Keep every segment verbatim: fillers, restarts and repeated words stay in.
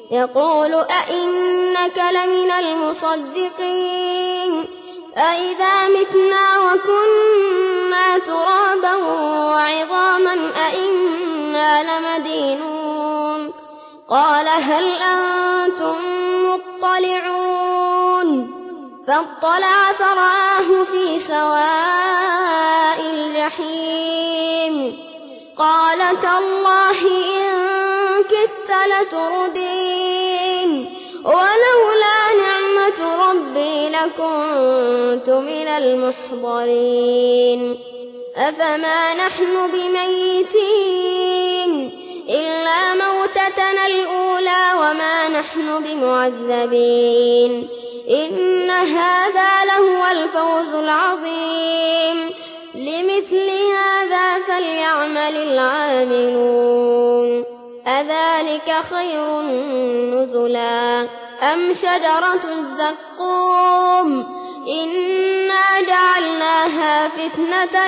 يقول أئنك لمن المصدقين أئذا متنا وكنا ترابا وعظاما أئنا لمدينون قال هل أنتم مطلعون فاطلع فرآه في سواء الجحيم قال تالله إن كدت لتردين ولولا نعمة ربي لكنت من المحضرين أفما نحن بميتين إلا موتتنا الأولى وما نحن بمعذبين إن هذا لهو الفوز العظيم لمثل هذا فليعمل العاملون أذلك خير نزلا أم شجرة الزقوم إنا جعلناها فتنة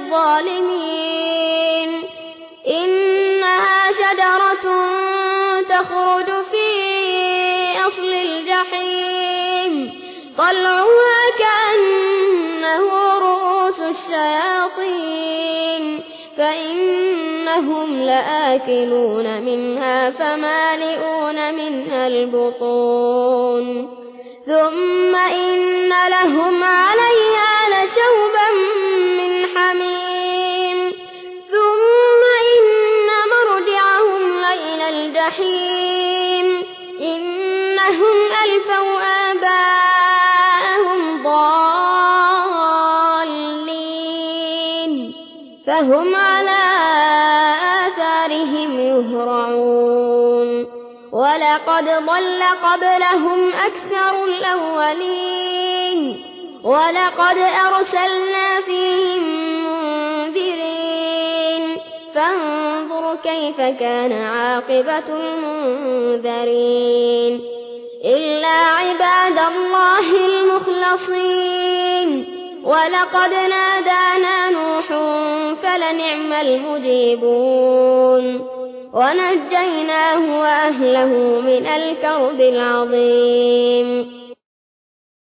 للظالمين إنها شجرة تخرج في أصل الجحيم طلعها كأنه رؤوس الشياطين فإنهم لآكلون منها فمالئون منها البطون ثم إن لهم عليها لشوبا من حميم ثم إن مرجعهم لإلى الجحيم إنهم ألفوا آباءهم ضالين فهم على آثارهم يهرعون ولقد ضل قبلهم أكثر الأولين ولقد أرسلنا فيهم منذرين فانظر كيف كان عاقبة المنذرين إلا عباد الله المخلصين ولقد نادانا نوح فلنعم المجيبون ونجيناه وأهله من الكرب العظيم